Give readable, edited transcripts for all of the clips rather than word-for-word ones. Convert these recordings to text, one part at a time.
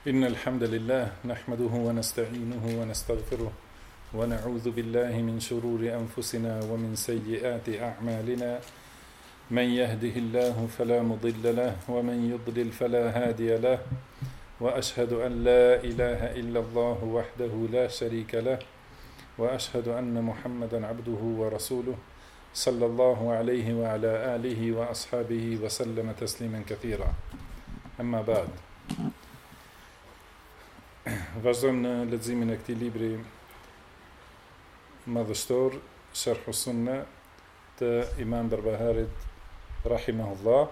إن الحمد لله نحمده ونستعينه ونستغفره ونعوذ بالله من شرور أنفسنا ومن سيئات أعمالنا من يهده الله فلا مضل له ومن يضلل فلا هادي له وأشهد أن لا إله إلا الله وحده لا شريك له وأشهد أن محمدا عبده ورسوله صلى الله عليه وعلى آله وأصحابه وسلم تسليما كثيرا أما بعد. Vazhdojmë në leximin e këtij libri madhështor, Sharh Sunna të Imam Barbaharit rahimahullah.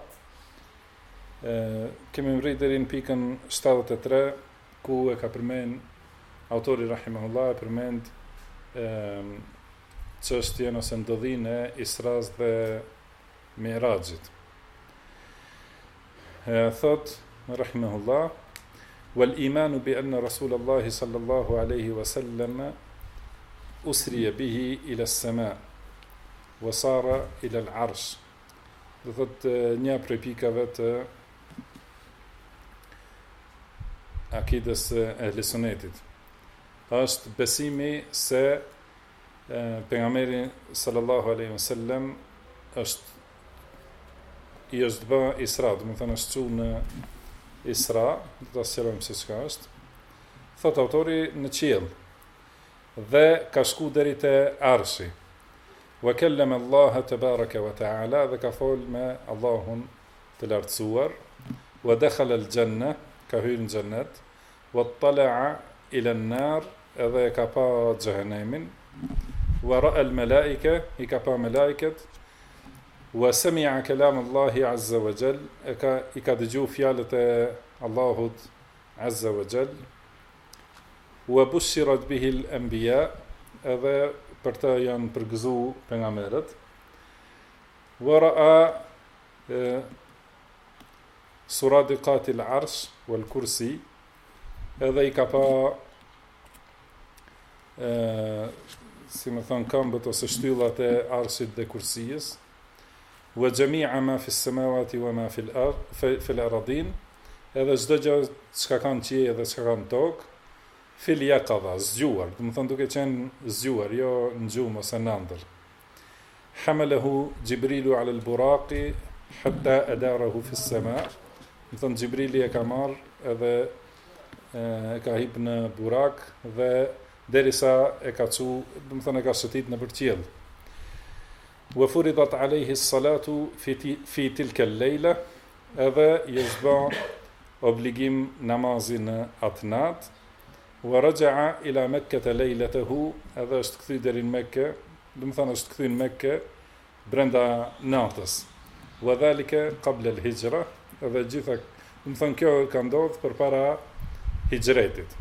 Kemi mbërrit deri në pikën 73 ku e ka përmend autori rahimahullah e përmend çështjen ose ndodhinë e Isras dhe Mi'rajit. Thot rahimahullah: والإيمان بأن رسول الله صلى الله عليه وسلم أسري به إلى السماء وصار إلى العرش. Do thot një prej pikave të akidës e sunetit është besimi se pejgamberi sallallahu alaihi wasallam i është bë Isra, do të thonë është çu në Isra, do ta sqarojmë se çka është. Thot autori në qiell dhe ka shku deri te Arshi. Wa kallama Allah tabaraka wa taala, dhe ka fol me Allahun të lartësuar. Wa dakhala al-janna, ka hyrë në xhennet. Wa tala'a ila an-nar, edhe ka pa xhehenemin. Wa ra'a al-malaika, i ka pa malaikat. Wa sami'a kalam Allahi azza wa jall, i ka dëgju fjalët e Allahut azza wa jall. Wa bushirat bihi al-anbiya, edhe për të janë përgëzu pejgamberët. Wa ra'a suradiqat al-arsh wal kursi, edhe i ka pa si më thon këmbët ose shtyllat e arshit dhe kursijës. Wa jami'a ma fi as-samawati wa ma fi al-ardin, edhe çdo gjë çka ka në qiell dhe çka ka në tokë, fil yaqadha, zgjuar, do të thonë duke qenë zgjuar, jo në gjumë ose në ëndër. Hamalahu Jibrilu ala al-buraqi hatta adarahu fi as-sama', do të thonë Jibrili e ka marr edhe e ka hip në burak dhe derisa e ka çu, do të thonë e ka shëtit në qiell. Wa furidat alayhi as-salatu fi tilka al-layla, edhe jezba obligim namazi në atë natë. Wa raja'a ila Mekkah laylatahu, edhe është kthy deri në Mekë, do të thonë është kthy në Mekë brenda natës. Wa dhalika qabla al-hijra, edhe gjitha, do të thonë kjo ka ndodhur përpara hijretit.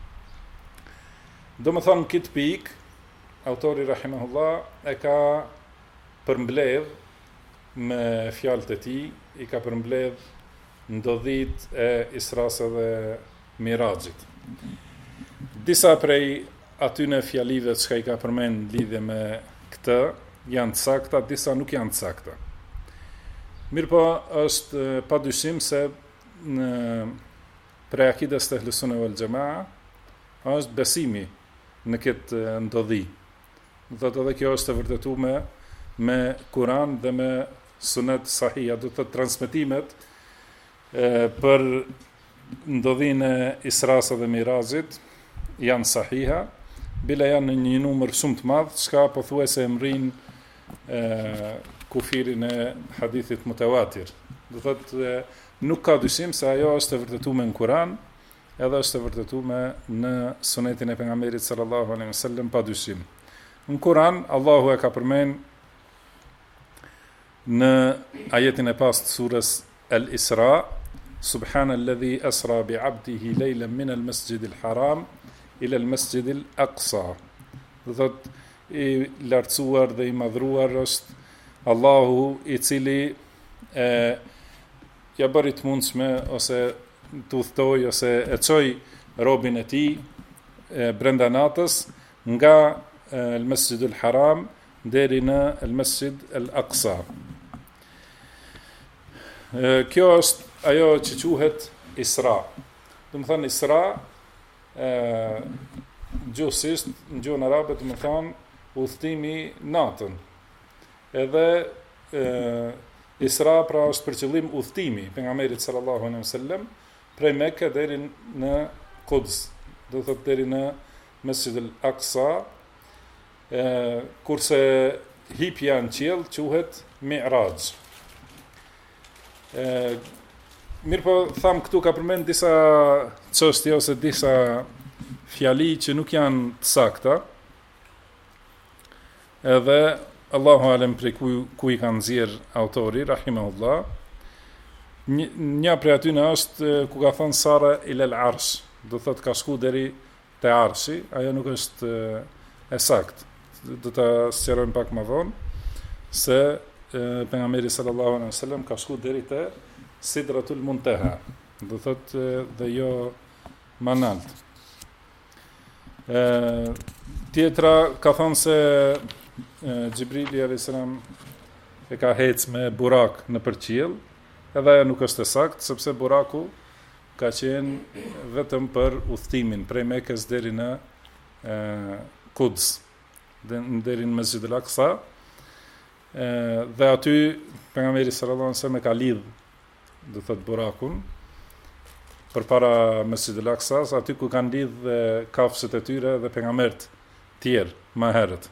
Do të thonë këtë pikë autori rahimahullah e ka përmbledh me fjalët e tij, i ka përmbledh ndodhit e Isras dhe Mi'rajit. Disa prej atyne fjalive që i ka përmend lidhje me këtë janë të sakta, disa nuk janë të sakta. Mirë po është padyshim se në prej akides të Ahlus Sunne wal Jamaa është besimi në këtë ndodhi. Do të edhe kjo është e vërtetuar me Kur'an dhe me sunet sahih, do të transmetimet për ndodhinë e Isras dhe Mi'rajit janë sahiha, bila janë në një numër shumë të madh, çka pothuajse emrin kufirin e hadithit mutawatir. Do thotë nuk ka dyshim se ajo është e vërtetuar në Kur'an, edhe është e vërtetuar në sunetin e pejgamberit sallallahu alaihi wasallam pa dyshim. Në Kur'an Allahu e ka përmend në ajetin e pastë surës Al-Isra: Subhanalladhi asra bi 'abdihi laylan min al-masjid al-haram ila al-masjid al-aqsa. Do thotë i lartësuar dhe i madhruar është Allahu i cili ja bëri të mundshme ose të udhtoi ose e çoi robën e tij brenda natës nga al-masjid al-haram deri në al-masjid al-aqsa. Kjo është ajo që quhet Isra. do të thonë Isra, gjuhësisht në gjuhën arabe do të thonë udhëtimi natën. Edhe Isra pra është për qëllim udhëtimi pejgamberit sallallahu alaihi wasallam prej Mekë deri në Quds, do thotë deri në Mesjid al-Aqsa, kurse hipja në qiell quhet Mi'raj. Mirë po, tham këtu ka përmend disa çështje ose disa fjali që nuk janë të sakta, edhe Allahu alem prej ku i kanë nxjerr autori, rahimahullah. Një prej atyne është ku ka thënë Sara ilal arsh, do thotë ka shku deri te arshi, ajo nuk është e saktë. Do ta sqarojmë pak më vonë se pejgamberi sallallahu alaihi wasallam ka shku deri te Sidratul Muntaha, do thotë dhe jo më lart. Tjetra ka thënë se Xhibrili alayhis salam e ka hecë me burak në përqiell, edhe ajo nuk është e saktë, sepse buraku ka qenë vetëm për udhëtimin prej Mekës deri në Quds, deri në Mesjid al-Aqsa, dhe aty pejgamberi sallallahu alaihi wasallam e ka lidh, do thotë burakun përpara Mesjid al-Aqsa, aty ku kanë lidh kafshët e tyre dhe pejgamberët tjerë më herët.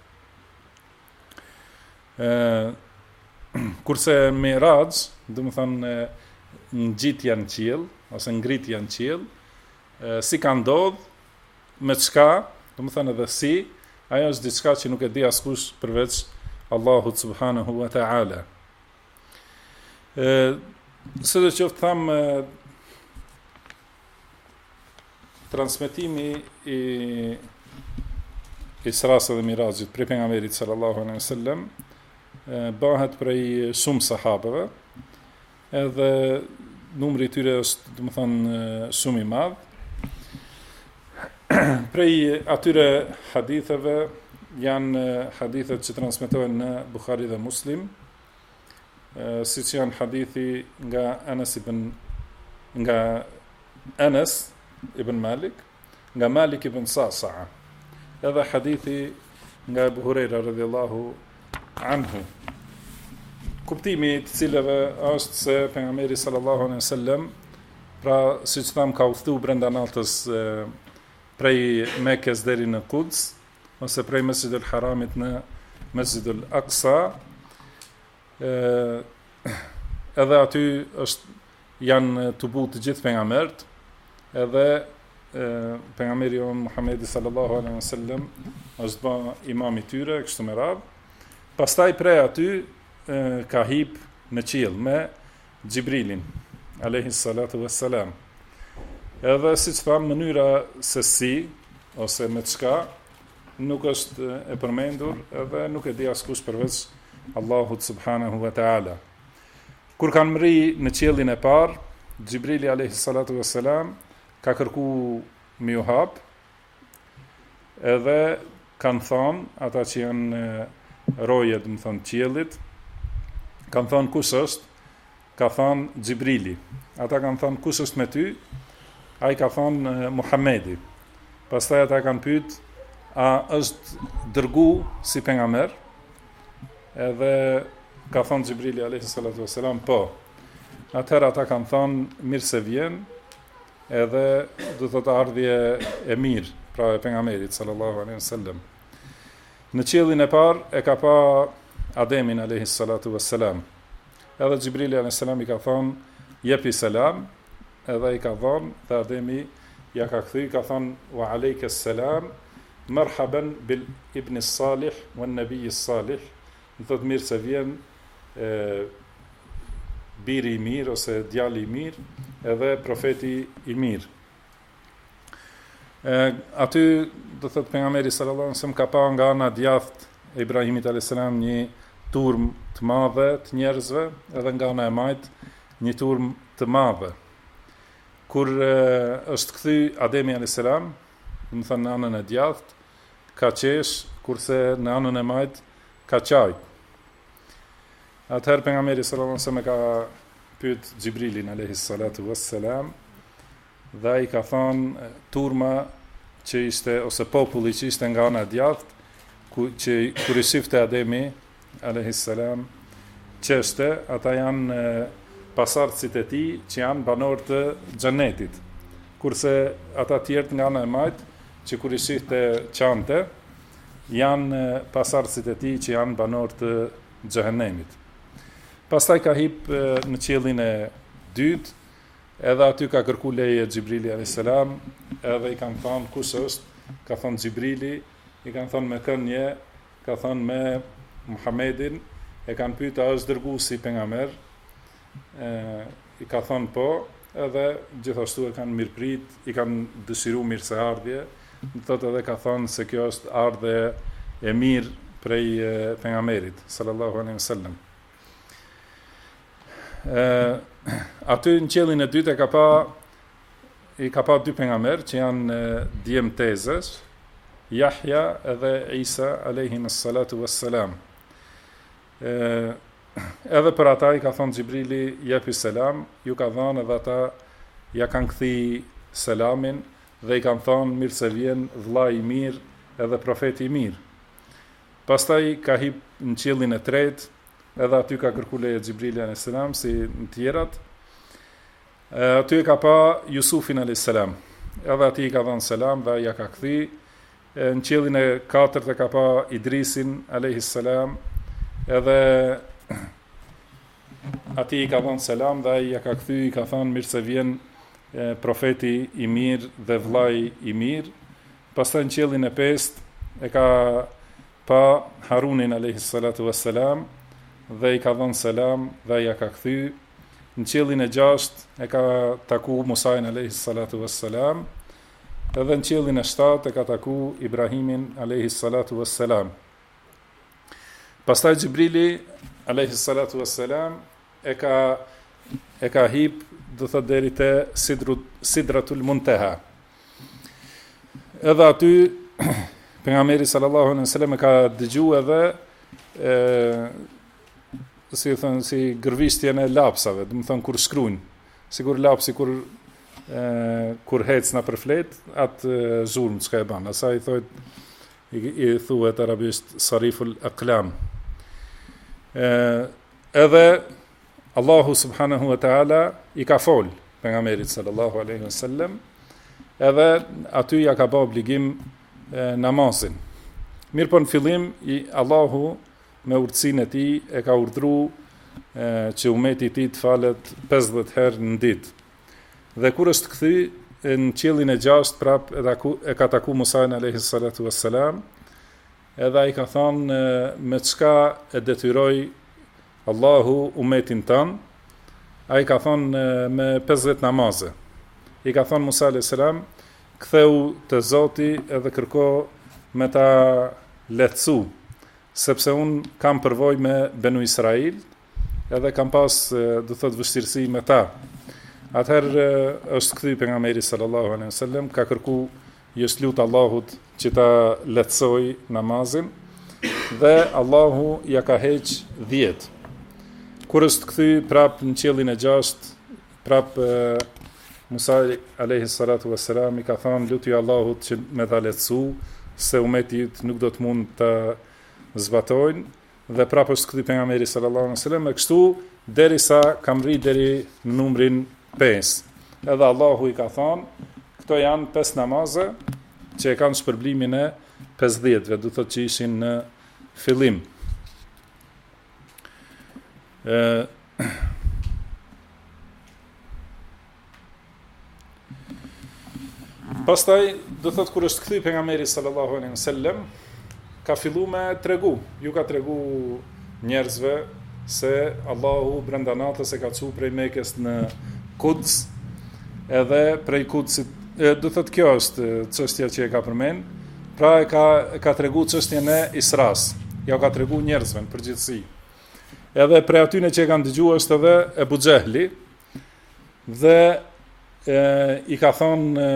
Kurse Mi'raj, do të thonë ngjitja në qiell ose ngritja në qiell, si ka ndodh, me çka, do të thonë edhe si, ajo është diçka që nuk e di askush përveç Allahut subhanahu wa ta'ala. Sidoqoftë tham, transmetimi i Isras dhe Mirajit prej pejgamberit sallallahu alaihi wasallam bëhet prej shumë sahabeve, edhe numri i tyre është, do të thonë, shumë i madh. Prej atyre haditheve janë hadithet që transmetohen në Bukhari dhe Muslim, siç janë hadithi nga Anas ibn Malik, nga Malik ibn Sa'sa'a, edhe hadithi nga Abu Huraira radhiyallahu anhu. Kuptimi të cilëve është se pejgamberi sallallahu alaihi wasallam, pra siç tham, ka udhëtuar brenda natës prej Mekës deri në Quds, ose prej Mesjidul Haramit në Mesjidul Aqsa, edhe aty janë të butë të gjithë pejgamberët, edhe pejgamberi Muhamedi sallallahu alaihi wasallam është bë imam i tyre, kështu me radhë. Pastaj prej aty ka hip në qiell me Xhibrilin alayhi salatu wassalam. Edhe siç tham, mënyra se si ose me çka nuk është e përmendur, edhe nuk e di askush përveç Allahut subhanahu wa ta'ala. Kur kanë mri në qiellin e parë, Xhibrili alayhi salatu wassalam ka kërku me u hap, edhe kanë thonë, ata që janë rojet, më thonë, qiellit, kanë thonë kush është, ka thonë Xhibrili. Ata kanë thonë kush është me ty, ai ka thonë Muhamedi. Pastaj ata kanë pyet, a është dërgu si pejgamber? Edhe ka thonë Xhibrili alayhi salatu wassalam, po. Atëherë ata kanë thonë, mirë se vjen, edhe do të ardhje e mirë, pra e pejgamberit sallallahu alaihi wasallam. Në qiellin e parë e ka pa Ademin alayhi salatu wassalam. Edhe Xhibrili alayhi salam i ka thonë, jepi selam, edhe i ka thonë, dhe Ademi ja ka kthy, ka thonë, wa alayka selam, marhaban bil ibn salih wa nabiy salih. Do të mirë se vjen biri i mirë ose djali i mirë, edhe profeti i mirë. Aty do thotë pejgamberi sallallahu alaihi wasallam ka pa nga ana djathtë e Ibrahimit alayhis salam një turm të madhe të njerëzve, edhe nga ana e majtë një turm të madhe. Kur është kthy Ademi alayhis salam, do të thonë në anën e djathtë, ka qesh, kurse në anën e majtë ka çaj. Atëherë pejgamberi sallallahu alaihi wasallam ka pyet Xhibrilin alayhis salatu wassalam, dhe ai ka thonë turma që ishte, ose populli që ishte nga ana e djathtë, që kur i shifte Ademi alayhis salam çështë, ata janë pasardhësit e tij që janë banorë të xhenetit, kurse ata tjerë nga ana e majtë që kur i shifte qante janë pasardhësit e tij që janë banorë të xhehenemit. Pastaj ka hip në qiellin e dytë, edhe aty ka kërku leje Xhibrili alayhis salam, edhe i kanë thonë kush është, ka thonë Xhibrili, i kanë thonë me kënje, ka thonë me Muhammedin, e kanë pyetur a është dërguar si pejgamber, i ka thonë po, edhe gjithashtu e kanë mirëprit, i kanë dëshiruar mirëseardhje, thotë edhe ka thonë se kjo është ardhe e mirë prej pejgamberit sallallahu alaihi wasallam. Aty në qiellin e dytë i ka pa dy pejgamber që janë djemtezës, Yahya edhe Isa alayhimus salatu wassalam. Edhe për ata i ka thonë Xhibrili jepi selam, ju ka dhënë edhe ata ja kanë kthy selamin dhe i kanë thonë mirë se vjen vëlla i mirë edhe profeti i mirë. Pastaj ka hip në qiellin e tretë, edhe aty ka kërku leje Xhibrili alayhis salam si në tjerat. Aty ka pa Jusufin alayhis salam. Edhe aty i ka dhënë selam dhe ja ka kthy. Në qiellin e katërt ka pa Idrisin alayhis salam. Edhe aty i ka dhënë selam dhe ja ka kthy, i ka thënë mirë se vjen profeti i mirë dhe vllai i mirë. Pastaj në qiellin e pestë e ka pa Harunin alayhis salatu wassalam, dhe i ka dhënë selam dhe ja ka kthy. Në qiellin e gjashtë e ka taku Musain alayhis salatu wassalam, edhe në qiellin e shtatë e ka taku Ibrahimin alayhis salatu wassalam. Pastaj Xhibrili alayhis salatu wassalam e ka hip, do thotë deri te Sidratul Muntaha. Edhe aty pejgamberi sallallahu alaihi wasallam e ka dëgjuar edhe si gërvishtjen e lapsave, do të thonë kur shkruajnë, sikur lapsi kur hec na për flet, atë zulm çka e bën. Asaj i thuhet arabisht sariful aqlam. Edhe Allahu subhanahu wa taala i ka fol pejgamberit sallallahu alaihi wasallam, edhe aty ja ka bë obligim namazin. Mirë po në fillim Allahu me urtësinë e tij e ka urdhëruar që umeti i tij të falet 50 herë në ditë. Dhe kur është kthy në qiellin e gjashtë prap e ka taku Musain alayhis salatu wassalam, edhe ai ka thonë me çka e detyroi Allahu umetin tan, ai ka thonë me 50 namaze. I ka thonë Musa alayhis salam, ktheu te Zoti edhe kërko me ta lehtësu, sepse un kam përvojë me Benu Israil, edhe kam pas do thot vështirësi me ta. Atëherë është kthy pejgamberi sallallahu alaihi wasallam, ka kërku just lut Allahut që ta lehtësoj namazin, dhe Allahu ja ka heq 10. Kur është kthy prap në qiellin e gjashtë, prap Musa alayhi salatu wassalam i ka thënë lutje Allahut që me ta lehtësu, se umetit nuk do të mund të zbatojnë, dhe prapë është kthy pejgamberi sallallahu alaihi wasallam, e kështu derisa ka rri deri në numrin 5. Edhe Allahu i ka thënë, këto janë 5 namaze që e kanë shpërblimin e 50-ve, do thotë që ishin në fillim. Pastaj, do thotë kur është kthy pejgamberi sallallahu alaihi wasallam, ka fillu me tregu, ju ka tregu njerëzve se Allahu brenda natës e ka çu prej Mekës në Kuds, edhe prej Kudsit, do thotë kjo është çështja që e ka përmend, pra e ka tregu çështjen e Isras, ja ka tregu njerëzve në përgjithësi. Edhe prej atyne që e kanë dëgjuar është edhe Ebu Xehli, dhe i ka thonë,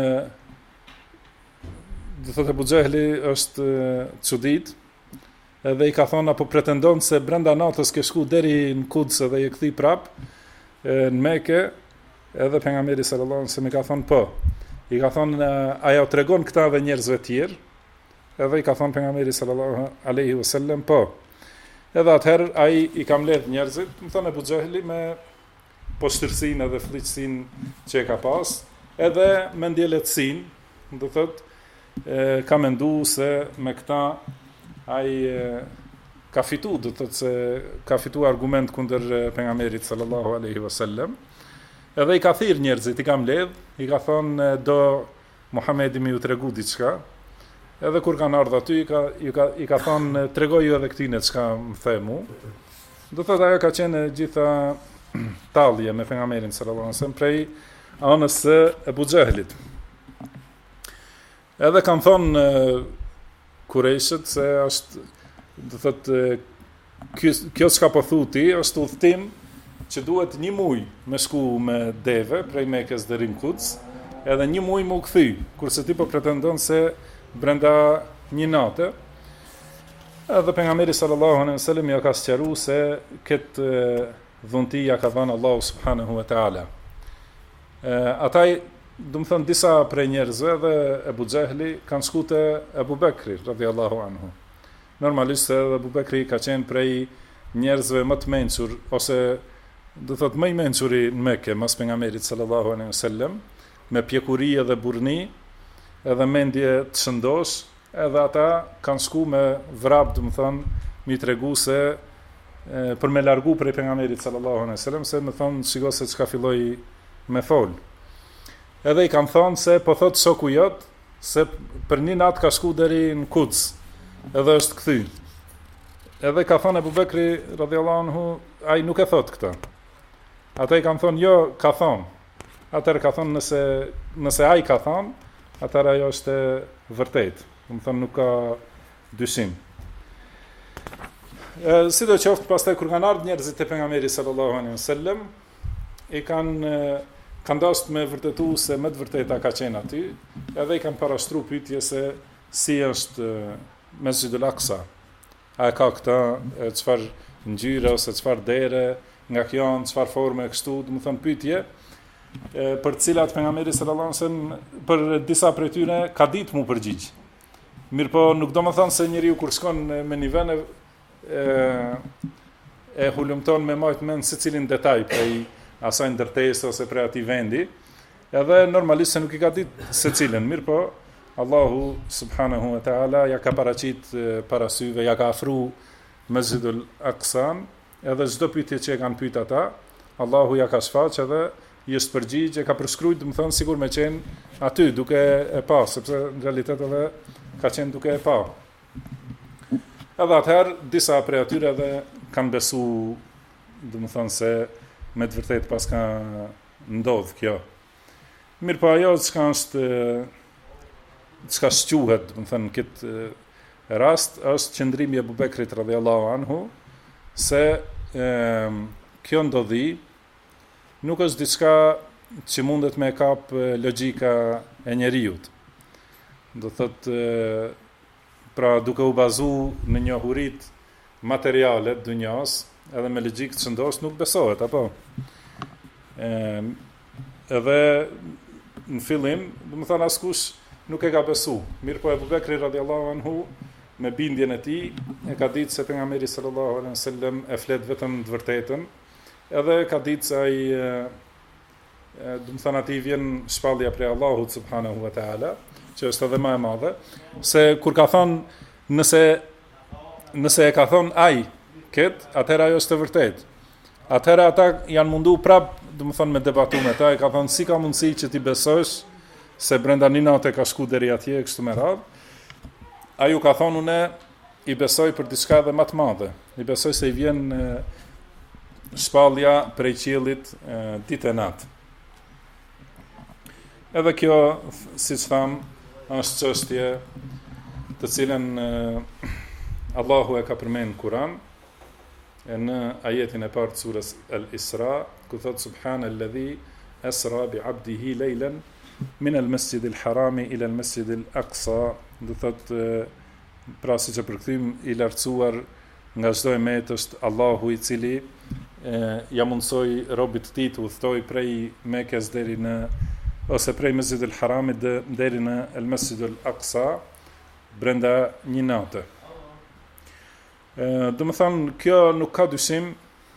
do thotë Ebu Xehli është çudit, edhe i ka thonë apo pretendon se brenda natës ke shku deri në Kuds edhe je kthi prap në Mekë, edhe pejgamberi sallallahu alaihi wasallam i ka thonë po. I ka thonë ajo tregon këta dhe njerëzve tjerë. Edhe i ka thonë pejgamberi sallallahu alaihi wasallam po. Edhe atëherë ai i ka mbledh njerëzit, më thonë Abu Jahli me poshtërsinë edhe fliqësinë që e ka pas, edhe me ndjeletësinë, do thotë ka menduar se me këta ai ka fitu, do të thotë se ka fitu argument kundër pejgamberit sallallahu alaihi wasallam. Edhe i ka thirr njerëzit, i ka mbledh, i ka thonë do Muhamedi më ju tregu diçka. Edhe kur kanë ardhur aty i ka thonë tregoj ju edhe këtine çka më the mu. Do thotë ajo ka qenë gjitha tallje me pejgamberin sallallahu alaihi wasallam prej anës së Abu Jahlit. Edhe kanë thonë Kurejshët se është, do thotë, kjo çka po thuti është udhtim që duhet një muj me shku me deve prej Mekës deri në Kuds, edhe një muj më u kthy, kurse ti po pretendon se brenda një nate. Edhe pejgamberi sallallahu alaihi wasallam ja ka sqaruar se këtë dhunti ja ka dhënë Allahu subhanahu wa taala. Ata, do të thonë, disa prej njerëzve dhe Abu Jahli kanë shku te Abu Bekri radhiyallahu anhu. Normalisht edhe Abu Bekri ka qenë prej njerëzve më të mençur, ose do thotë më i mençuri në Mekë mas pejgamberit sallallahu alaihi wasallam, me pjekuri edhe burrni, edhe mendje të shëndosh, edhe ata kanë shku me vrap, do të thonë, mi tregu se për me largu prej pejgamberit sallallahu alaihi wasallam, se më thonë shiko se çka filloi me fol. Edhe i kanë thonë se po thot shoku jot se për një natë ka shku deri në Kuds, edhe është kthy. Edhe ka thonë Abu Bekri radhiyallahu anhu, ai nuk e thot këtë. Ata i kanë thonë jo, ka thonë. Atëherë ka thonë nëse ai ka thonë, atëherë ajo është e vërtetë. Do të thonë nuk ka dyshim. Sidoqoftë, pastaj kur kanë ardhur njerëzit te pejgamberi sallallahu alaihi wasallam, i kanë dashur me vërtetu se më të vërteta ka qenë aty, edhe i kanë parashtruar pyetje se si është Mesjidul Aqsa. A ka këta çfarë ngjyre ose çfarë dere, nga kjo janë çfarë forme kështu, do të thonë pyetje për të cilat pejgamberi sallallahu alaihi wasallam për disa prej tyre ka ditë mu përgjigj. Mirë po nuk do të thonë se njeriu kur shkon me një vend e hulumton me majt mend secilin detaj prej asaj ndërtesë ose prej atij vendi, edhe normalisht se nuk i ka ditë secilën, mirë po Allahu subhanahu wa taala ja ka paraqit para syve, ja ka afru Mesjidul Aqsa, edhe çdo pyetje që e kanë pyet ata, Allahu ja ka shfaq edhe i është përgjigj, e ka përshkruajtur, do të thonë sigur me qenë aty duke e pa, sepse në realitet edhe ka qenë duke e pa. Edhe atëherë disa prej atyre edhe kanë besu, do të thonë se me të vërtetë pas ka ndodh kjo. Mirë po ajo çka shquhet, do të thënë në këtë rast, është qëndrimi i Abu Bekrit radhiyallahu anhu, se kjo ndodhi nuk është diçka që mundet me kap logjika e njeriut. Do thotë, pra duke u bazu në njohurit materiale të dunjas, edhe me logjikë të shëndosh nuk besohet, apo? Edhe në fillim, do të thonë askush nuk e ka besu. Mirë po Abu Bekri radhiyallahu anhu me bindjen e tij e ka ditë se pejgamberi sallallahu alaihi wasallam e flet vetëm të vërtetën, edhe ka ditë se ai do të thonë atij vjen shpallja prej Allahut subhanahu wa taala, që është edhe më e madhe, se kur ka thonë nëse e ka thonë ai atëherë ajo është e vërtetë. Atëherë ata janë mundu prap, do të thonë me debatu me ta, e ka thonë si ka mundësi që ti besosh se brenda një natë ka shku deri atje kështu me radhë. Ai u ka thonë unë i besoj për diçka edhe më të madhe. I besoj se i vjen shpallja prej qiellit ditë e natë. Edhe kjo, siç tham, është çështje të cilën Allahu e ka përmendur në Kur'an, në ajetin e parë të surës Al-Isra, ku thot subhanalladhi asra bi 'abdihi laylan min al-masjid al-harami ila al-masjid al-aqsa, do thot pra siç e përkthym i lartësuar nga çdo emet është Allahu i cili ja mundsoi robit të tij të udhtoi prej Mekës deri në ose prej Mesjidil Haramit deri në El Mesjidul Aqsa brenda një nate. Do të thonë kjo nuk ka dyshim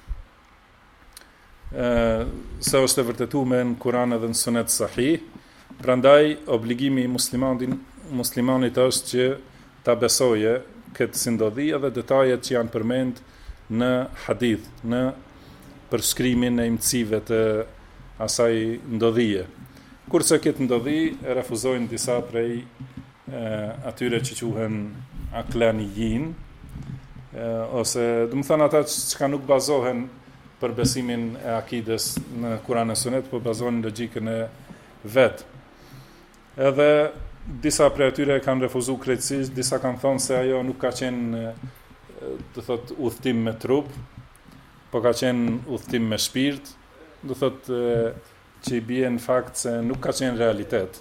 se është e vërtetuar në Kur'an dhe në Sunet sahih, prandaj obligimi i muslimanit është që ta besojë këtë si ndodhi edhe detajet që janë përmend në hadith, në përshkrimin e imcive të asaj ndodhije. Kurse këtë ndodhi e refuzojnë disa prej atyre që quhen aklanijin, ose do të thonë ata që nuk bazohen për besimin e akides në Kur'an e Sunet, por bazohen në logjikën e vet. Edhe disa prej atyre kanë refuzuar krejtësisht, disa kanë thonë se ajo nuk ka qenë, do thot, udhtim me trup, po ka qenë udhtim me shpirt, do thot që i bie në fakt se nuk ka qenë realitet.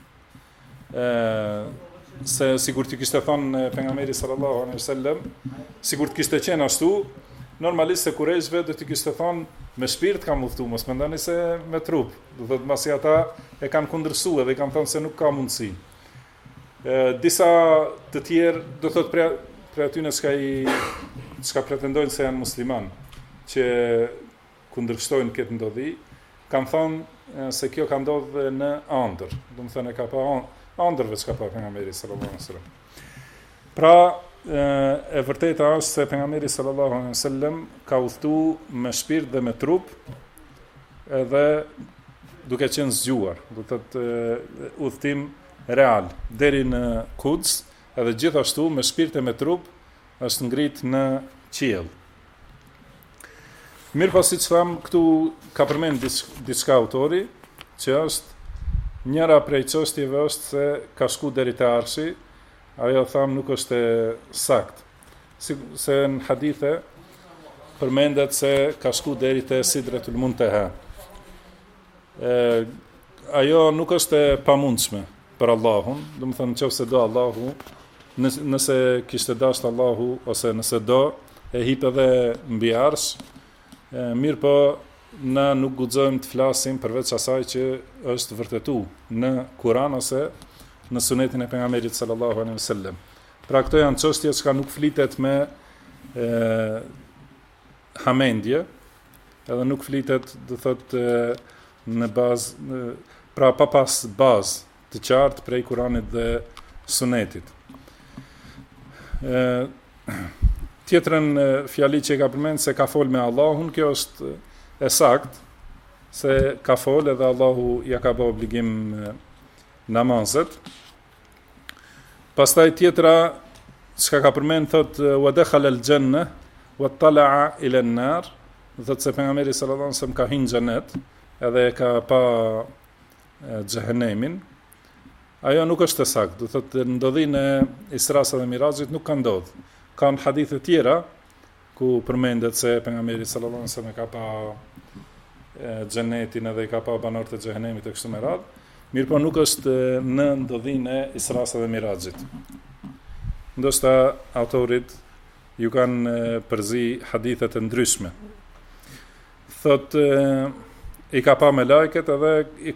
Se sigur të kishte thonë pejgamberi sallallahu alaihi wasallam, sigur të kishte qenë ashtu, normalisht se kurajshve do të kishte thonë me shpirt kam udhtu, mos mendoni se me trup. Do thot mbasi ata e kanë kundërsuar dhe kanë thonë se nuk ka mundësi. Disa të tjerë, do thot për aty në çka pretendojnë se janë musliman, që kundërshtojnë këtë ndodhi, kanë thonë se kjo ka ndodhur në ëndër. Do të thonë e ka pa ëndërve çka pa pejgamberi sallallahu alaihi wasallam. Pra e vërteta është se pejgamberi sallallahu alaihi wasallam ka udhtu me shpirt dhe me trup, edhe duke qenë zgjuar, do të thotë udhtim real deri në Quds, edhe gjithashtu me shpirt e me trup është ngrit në qiell. Mirë po siç tham, këtu ka përmend diçka autori, që është njëra prej çështjeve është se ka shku deri te Arshi. Ajo tham nuk është sakt. Se në hadithe përmendet se ka shku deri te Sidratul Muntaha. Ajo nuk është e pamundshme për Allahun, do të thënë nëse do Allahu, nëse kishte dashur Allahu ose nëse do e hip edhe mbi Arsh, mirë po na nuk guxojmë të flasim përveç asaj që është vërtetuar në Kur'an ose në sunetin e pejgamberit sallallahu alaihi wasallam. Pra këto janë çështje që nuk flitet me hamendje, edhe nuk flitet, do thotë, në bazë, pra pa pas bazë të qartë prej Kuranit dhe Sunetit. Tjetrën fjali që ka përmend se ka fol me Allahun, kjo është e sakt, se ka fol edhe Allahu ja ka bë obligim namazet. Pastaj tjetra çka ka përmend thot wa dakhala al-janna wa tala'a ila an-nar, thot se pejgamberi sallallahu alaihi wasallam ka hyrë në xhenet edhe ka pa xhehenemin. Ajo nuk është e saktë, do thotë ndodhinë e Isras dhe Mirazhit nuk ka ndodhur. Kanë hadithe tjera ku përmendet se pejgamberi sallallahu alaihi wasallam ka pa xhenetin edhe ka pa banorët e xhehenemit e kështu me radhë. Mirë po nuk është në ndodhinë e Isras dhe Mirazhit. Ndoshta autorit ju kanë përzi hadithet e ndryshme. Thot i ka pa me lajket edhe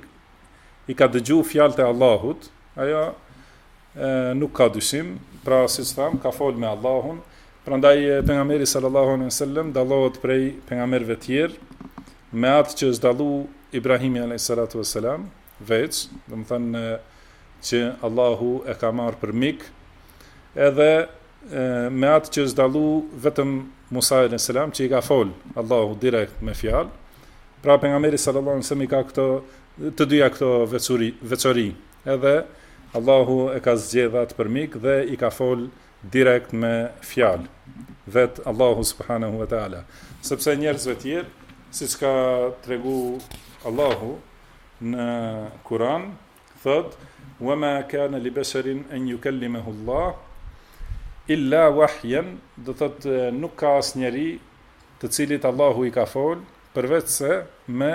i ka dëgju fjalët e Allahut, ajo nuk ka dyshim, pra siç tham, ka fol me Allahun, prandaj pejgamberi sallallahu alaihi wasallam dallohet prej pejgamberëve tjerë me atë që është dallu Ibrahimi alayhis salatu wassalam, veç, do të thënë që Allahu e ka marrë për mik, edhe me atë që është dallu vetëm Musa alayhis salam, që i ka fol Allahu direkt me fjalë. Pra pejgamberi sallallahu alaihi wasallam i ka këto të dyja këto veçori. Edhe Allahu e ka zgjedhur atë për mik dhe i ka fol direkt me fjalë. Vet Allahu subhanahu wa taala. Sepse njerëzve tjerë, siç ka tregu Allahu në Kur'an, thot: "Wa ma kana li basharin an yukallimahu Allah illa wahyan", do thot nuk ka asnjëri të cilit Allahu i ka fol përveç se me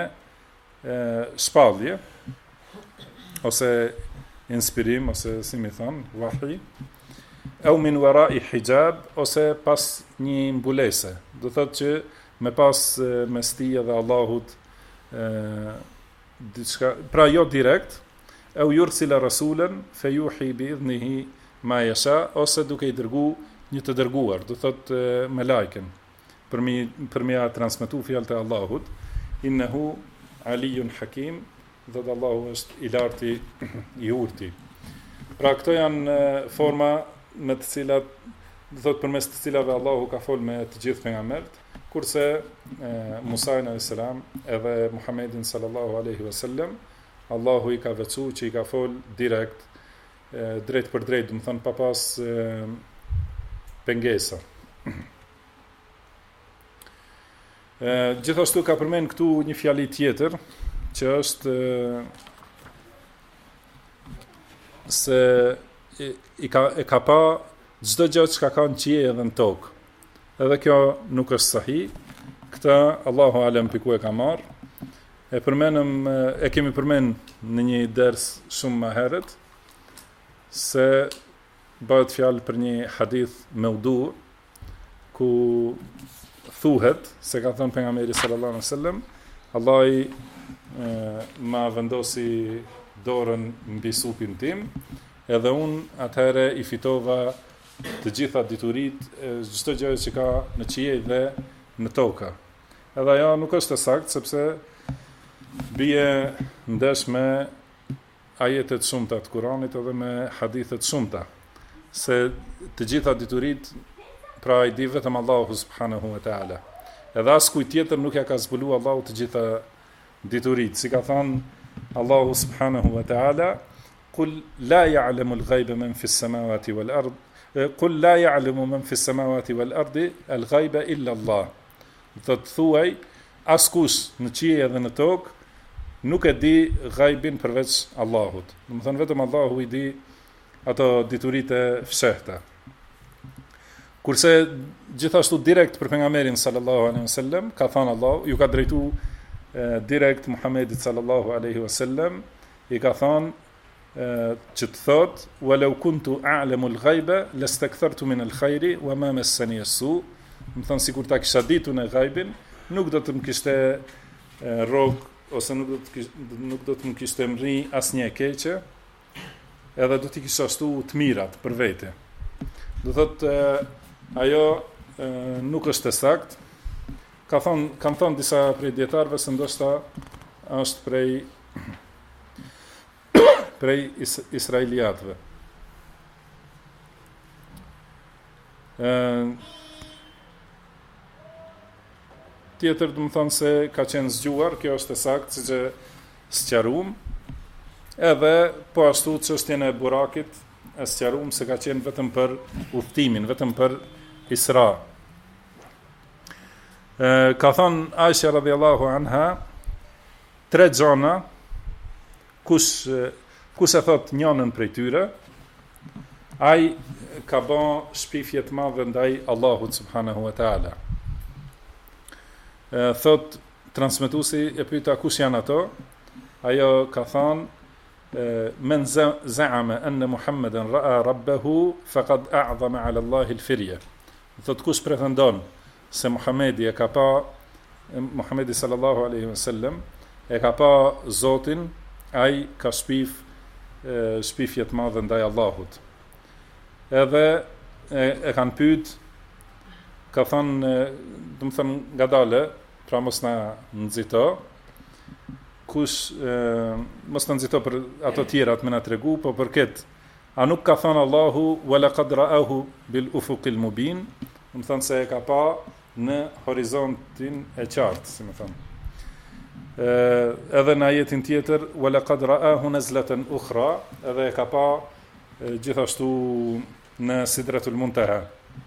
shpallje ose inspirim, ose si mi thon, wahi, au min wara'i hijab, ose pas një mbulese. Do thot që me pas mes tij dhe Allahut diçka, pra jo direkt, au yursila rasulan fayuhi bi idhnihi ma yasha, ose duke i dërgu një të dërguar, do thot me lajken, për me ja transmetu fjalët e Allahut, innehu alijun hakim, dhe Allahu është i larti i urti. Pra këto janë forma me të cilat, do thot përmes të cilave Allahu ka fol me të gjithë pejgamberët, kurse Musa alayhis salam edhe Muhammedin sallallahu alaihi wasallam Allahu i ka veçu që i ka fol direkt, drejt për drejt, do të thon pa pas pengesa. Gjithashtu ka përmend këtu një fjali tjetër, që është se e ka pa çdo gjë që ka në qiell edhe në tokë. Edhe kjo nuk është sahi. Këtë Allahu alem piku e ka marrë. E kemi përmend në një ders shumë më herët se bëhet fjalë për një hadith maudu ku thuhet se ka thënë pejgamberi sallallahu alaihi wasallam, Allahi ma vendosi dorën mbi supin tim, edhe unë atëherë i fitova të gjitha diturit, çdo gjë që ka në qiell dhe në tokë. Edhe ajo nuk është e saktë, sepse bie ndesh me ajetet shumta të Kuranit edhe me hadithet shumta, se të gjitha diturit pra i di vetëm Allahu subhanahu wa taala. Edhe as kujt tjetër nuk ja ka zbuluar Allahu të gjitha diturit, si ka thënë Allahu subhanahu wa taala, qul la ya'lamu al-ghayba man fi as-samawati wal-ard, qul la ya'lamu man fi as-samawati wal-ardi al-ghayba illa Allah. Do të thuaj, askush në qiell edhe në tokë nuk e di ghaibin përveç Allahut. Do të thonë vetëm Allahu i di ato dituritë e fshehta. Kurse gjithashtu direkt për pejgamberin sallallahu alaihi wasallam ka thënë Allahu, ju ka drejtu direkt Muhammedit sallallahu alaihi wasallam, i ka thënë që të thot walau kuntu a'lamu al-ghaiba lastakthartu min al-khairi wa ma massani as-su, do të thonë sikur ta kisha ditur në ghaibin, nuk do të më kishte rrog ose nuk do të më kishte mri asnjë e keqe, edhe do t'i kisha shtu të mirat për vete. Do thot ajo nuk është e saktë. Kanë thonë disa prej dietarëve se ndoshta është prej israeliatëve. Tjetër do të thonë se ka qenë zgjuar, kjo është e saktë, siç e sqaruam. Edhe po ashtu çështjen e burakit e sqaruam se ka qenë vetëm për udhtimin, vetëm për Isra. Ka thonë Aisha radhiyallahu anha, 3 gjona, kush e thot njënën prej tyre, ai ka bën shpifje të madhe ndaj Allahut subhanahu wa taala. Thot transmetuesi e pyeta kush janë ato, ajo ka thonë men za'ama anna Muhammeden ra'a rabbahu faqad a'zama 'ala Allahi al-firya. Thot kush pretendon se Muhamedi sallallahu alaihi wasallam e ka pa Zotin, ai ka shpifje të madhe ndaj Allahut. Edhe e kanë pyet, ka thënë, do të thënë ngadale, pra mos na nxito, kush mos na nxito për ato tjerat më na tregu, po për këtë, a nuk ka thënë Allahu wala qad ra'ahu bil ufuqil mubin, do të thënë se e ka pa në horizontin e qartë, si më thënë. Edhe në ajetin tjetër wala qad ra'ahu nazlatan ukhra, edhe e ka pa gjithashtu në Sidratul Muntaha.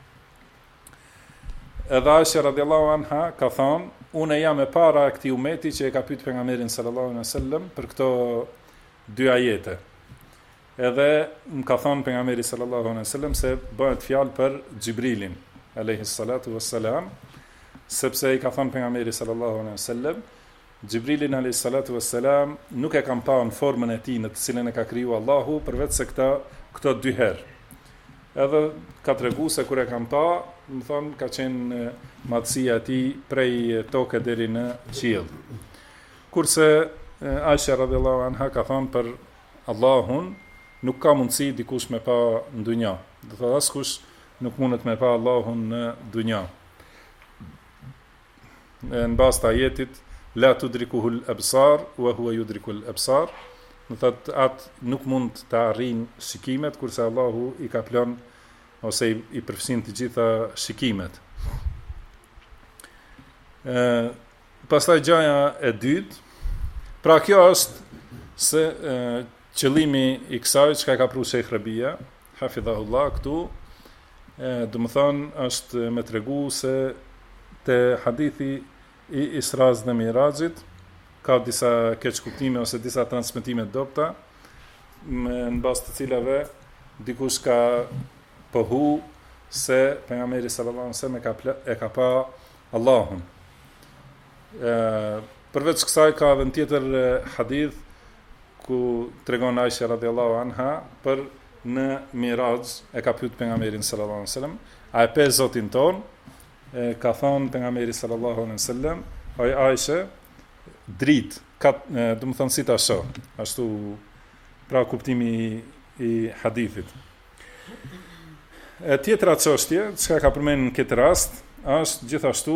Edhe Aisha radhiyallahu anha ka thënë, unë jam e para këtij umeti që e ka pyet pejgamberin sallallahu alaihi wasallam për këto 2 ajete. Edhe më ka thënë pejgamberi sallallahu alaihi wasallam se bëhet fjalë për Xhibrilin alayhi salatu wassalam, sepse i ka thënë pejgamberi sallallahu alaihi wasallam, Xhibrilin alayhi salatu wassalam nuk e kam pa në formën e tij në të cilën e ka kriju Allahu, përveç se këto 2 herë. edhe ka tregu se kur e kam pa, më thonë ka qenë madhësia e tij prej toke deri në qiell. Kurse Aisha radhiyallahu anha ka thënë për Allahun, nuk ka mundësi dikush me pa në dunja. Do thotë askush nuk mundet me pa Allahun në dunja. Në bazë të ajetit la tudrikuhu al-absar wa huwa yudriku al-absar, do thotë atë nuk mund të arrijnë shikimet, kurse Allahu i ka plan ose i përfshin të gjitha shikimet. Pastaj gjaja e dytë, pra kjo është se qëllimi i kësaj çka ka pru Sheikh Rabia, hafidhahullah këtu, do të thonë është me tregu se te hadithi i Isras dhe Mirajit ka disa keq kuptime ose disa transmetime dobta, në bazë të cilave dikush ka pohu se pejgamberi sallallahu alaihi wasallam e ka pa Allahun. Përveç kësaj ka edhe një tjetër hadith ku tregon Aisha radhiyallahu anha për në Miraj e ka pyet pejgamberin sallallahu alaihi wasallam, a e pe Zotin ton? Ka thonë pejgamberi sallallahu alaihi wasallam, oj Aisha, dritë, do të thonë si ta shoh, ashtu pra kuptimi i hadithit. E tjetra çështje, çka ka përmendur në këtë rast, është gjithashtu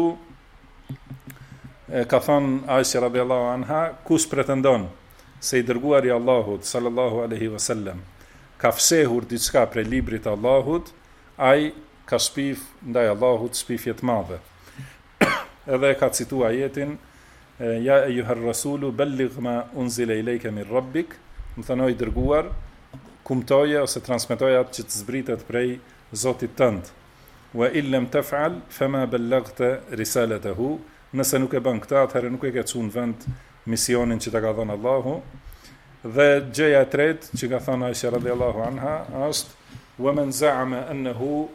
ka thënë Aisha radhiyallahu anha, kush pretendon se i dërguari i Allahut sallallahu alaihi wasallam ka fshehur diçka prej librit të Allahut, ai ka shpif ndaj Allahut shpifje të madhe. Edhe ka cituar ajetin ja ayyuhar rasulu balligh ma unzila ilayka min rabbik, më thënë i dërguar, kumtoje ose transmetoje atë që të zbritet prej Zotit tënd. Wa illam taf'al fama ballaghta risalatahu, nëse nuk e bën këtë, atëherë nuk e ke çuar në vend misionin që ta ka dhënë Allahu. Dhe gjëja e tretë që ka thënë Aisha radhiyallahu anha është wa man za'ama annahu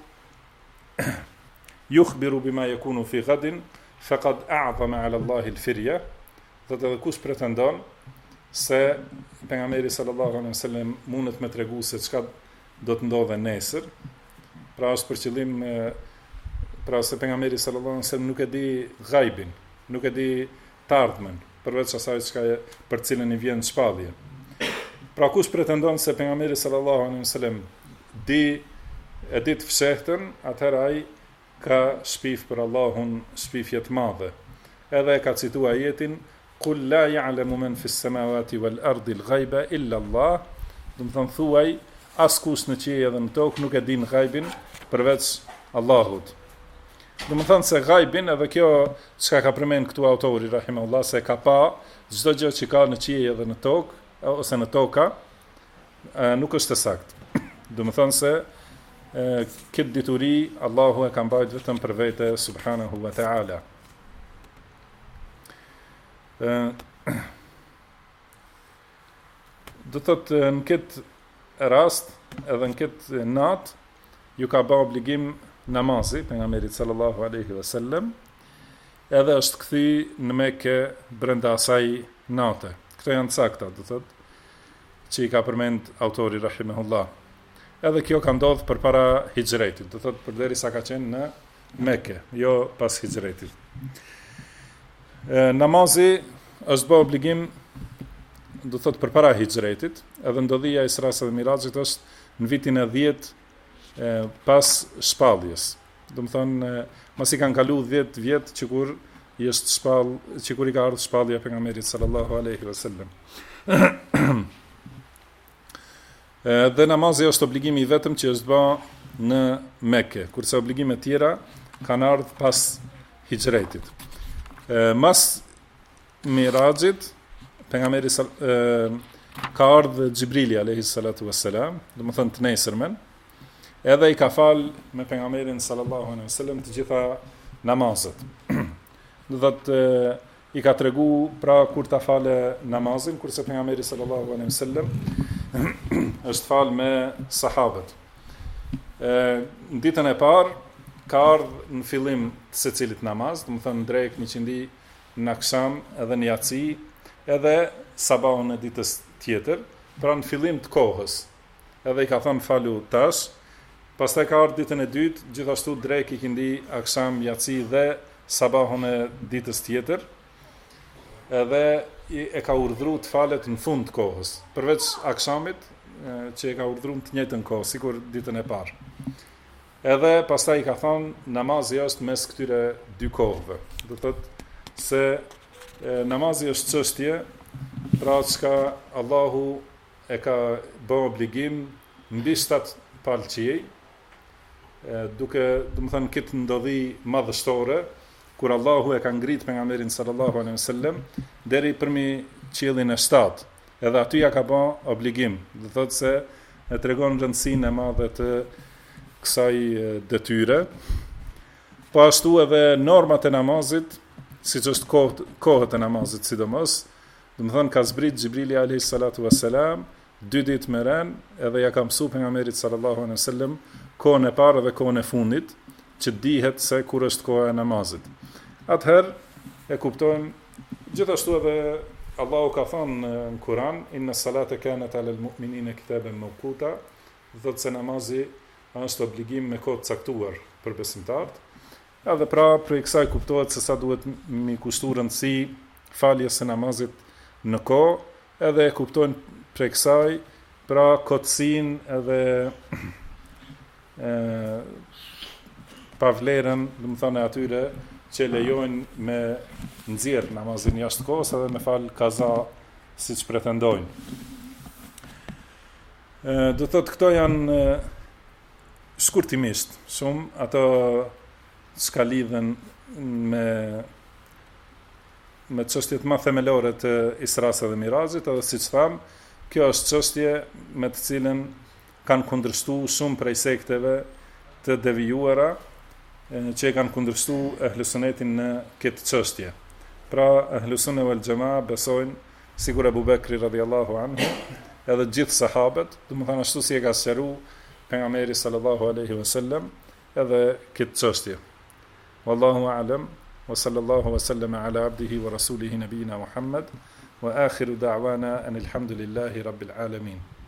yukhbiru bima yakunu fi ghadin faqad a'zama 'ala Allahi al-firya. Do të kush pretendon se pejgamberi sallallahu alaihi wasallam mundet me tregu se çka do të ndodhe nesër, pra është për qëllim pra se pejgamberi sallallahu alaihi wasallam nuk e di ghaibin, nuk e di të ardhmen, përveç asaj çka për cilën i vjen shpallje. Pra kush pretendon se pejgamberi sallallahu alaihi wasallam e di të fshehtën, atëherë ai ka shpif për Allahun shpifje të madhe. Edhe ka cituar ajetin Qul la ya'lamu man fi s-samawati wal ardi al-ghaiba illa Allah, do të thonë thuaj askush në qiell dhe në tokë nuk e din ghaibin përveç Allahut. Do të thonë se ghaibin, edhe kjo çka ka përmend këtu autori rahimahullah, se ka pa çdo gjë që ka në qiell dhe në tokë ose në toka, nuk është e saktë. Do të thonë se këtë dituri Allahu e ka mbajtur vetëm për vete subhanahu wa ta'ala. Do thotë në këtë rast edhe në këtë natë ju ka bë obligim namazi pejgamberit sallallahu alaihi wasallam, edhe është kthy në Mekë brenda asaj nate. Këto janë sakta, do thotë, që i ka përmend autori rahimahullah. Edhe kjo ka ndodhur përpara hijretit, do thotë përderisa ka qenë në Mekë, jo pas hijretit. Namazi është bë obligim, do thotë përpara hijretit, edhe ndodhia e Isras dhe Mirajit është në vitin e 10 pas shpalljes. Do të thonë mos i kanë kalu 10 vjet që kur i ka ardhur shpallja e pejgamberit sallallahu alaihi wasallam. Dhe namazi është obligimi i vetëm që është bë në Mekë, kurse obligimet tjera kanë ardhur pas hijretit. Mas Mirajit pejgamberi ka ardhur Xhibrili alayhi salatu wassalam, do të thonë të nesërmen, edhe i ka fal me pejgamberin sallallahu alaihi wasallam të gjitha namazet. Do thotë i ka tregu pra kur ta fale namazin, kurse pejgamberi sallallahu alaihi wasallam është fal me sahabët. Në ditën e parë ka ardhur në fillim të secilit namaz, do të thonë drejt në qindi, në akşam edhe në yatsi, edhe sabahun e ditës tjetër, pra në fillim të kohës. Edhe i ka thënë falu tash, Pastaj ka ardhur ditën e dytë, gjithashtu drek, ikindi, akşam, yatsi dhe sabahun e ditës tjetër. Edhe e ka urdhëruar të falet në fund të kohës, përveç akşamit, që e ka urdhëruar të njëjtën kohë, sikur ditën e parë. Edhe pastaj i ka thonë namazi është mes këtyre dy kohëve. Do thotë se namazi është çështje, pra çka Allahu e ka bërë obligim mbi 7 palëqie, duke, domethënë, këtë ndodhi madhështore, kur Allahu e ka ngrit pejgamberin sallallahu alaihi wasallam deri përmi qiellin e 7, edhe aty ja ka bërë obligim. Do thotë se e tregon rëndësinë e madhe të kësaj detyre. Po ashtu edhe normat e namazit, siç është kohët e namazit sidomos, domethënë ka zbrit Xhibrili alayhi salatu wassalam 2 ditë me ren, edhe ja ka mësuar pejgamberit sallallahu alaihi wasallam kohën e parë dhe kohën e fundit, që dihet se kur është koha e namazit. Atëherë e kuptojmë gjithashtu edhe Allahu ka thënë në Kur'an, inna salata kanat alal mu'minina kitaban mawquta, thotë se namazi është obligim me kohë caktuar për besimtarët. Edhe pra për kësaj kuptohet se sa duhet mi kushtu rëndësi faljes së namazit në kohë, edhe e kuptojnë për kësaj pra kotësinë edhe pavlerën, domethënë atyre që lejojnë me nxjerr namazin jashtë kohës edhe me fal kaza siç pretendojnë. Do thotë këto janë shkurtimisht shumë ato çka lidhen me çështjet më themelore të Isras dhe Mirazit, edhe siç tham, kjo është çështje me të cilën kanë kundërshtuar shumë prej sekteve të devijuara, që e kanë kundërshtuar ehlusunetin në këtë çështje. Pra ehlusunne wal jamaa besojnë sikur Abu Bekri radhiyallahu anhu, edhe gjithë sahabët, domethënë ashtu si e ka sqaruar pejgamberi sallallahu alaihi wasallam edhe këtë çështje. Wallahu a'lam, wa sallallahu wa sallama ala abdihi wa rasulihi nabiyina Muhammad, wa akhiru da'wana anil hamdulillahi rabbil alamin.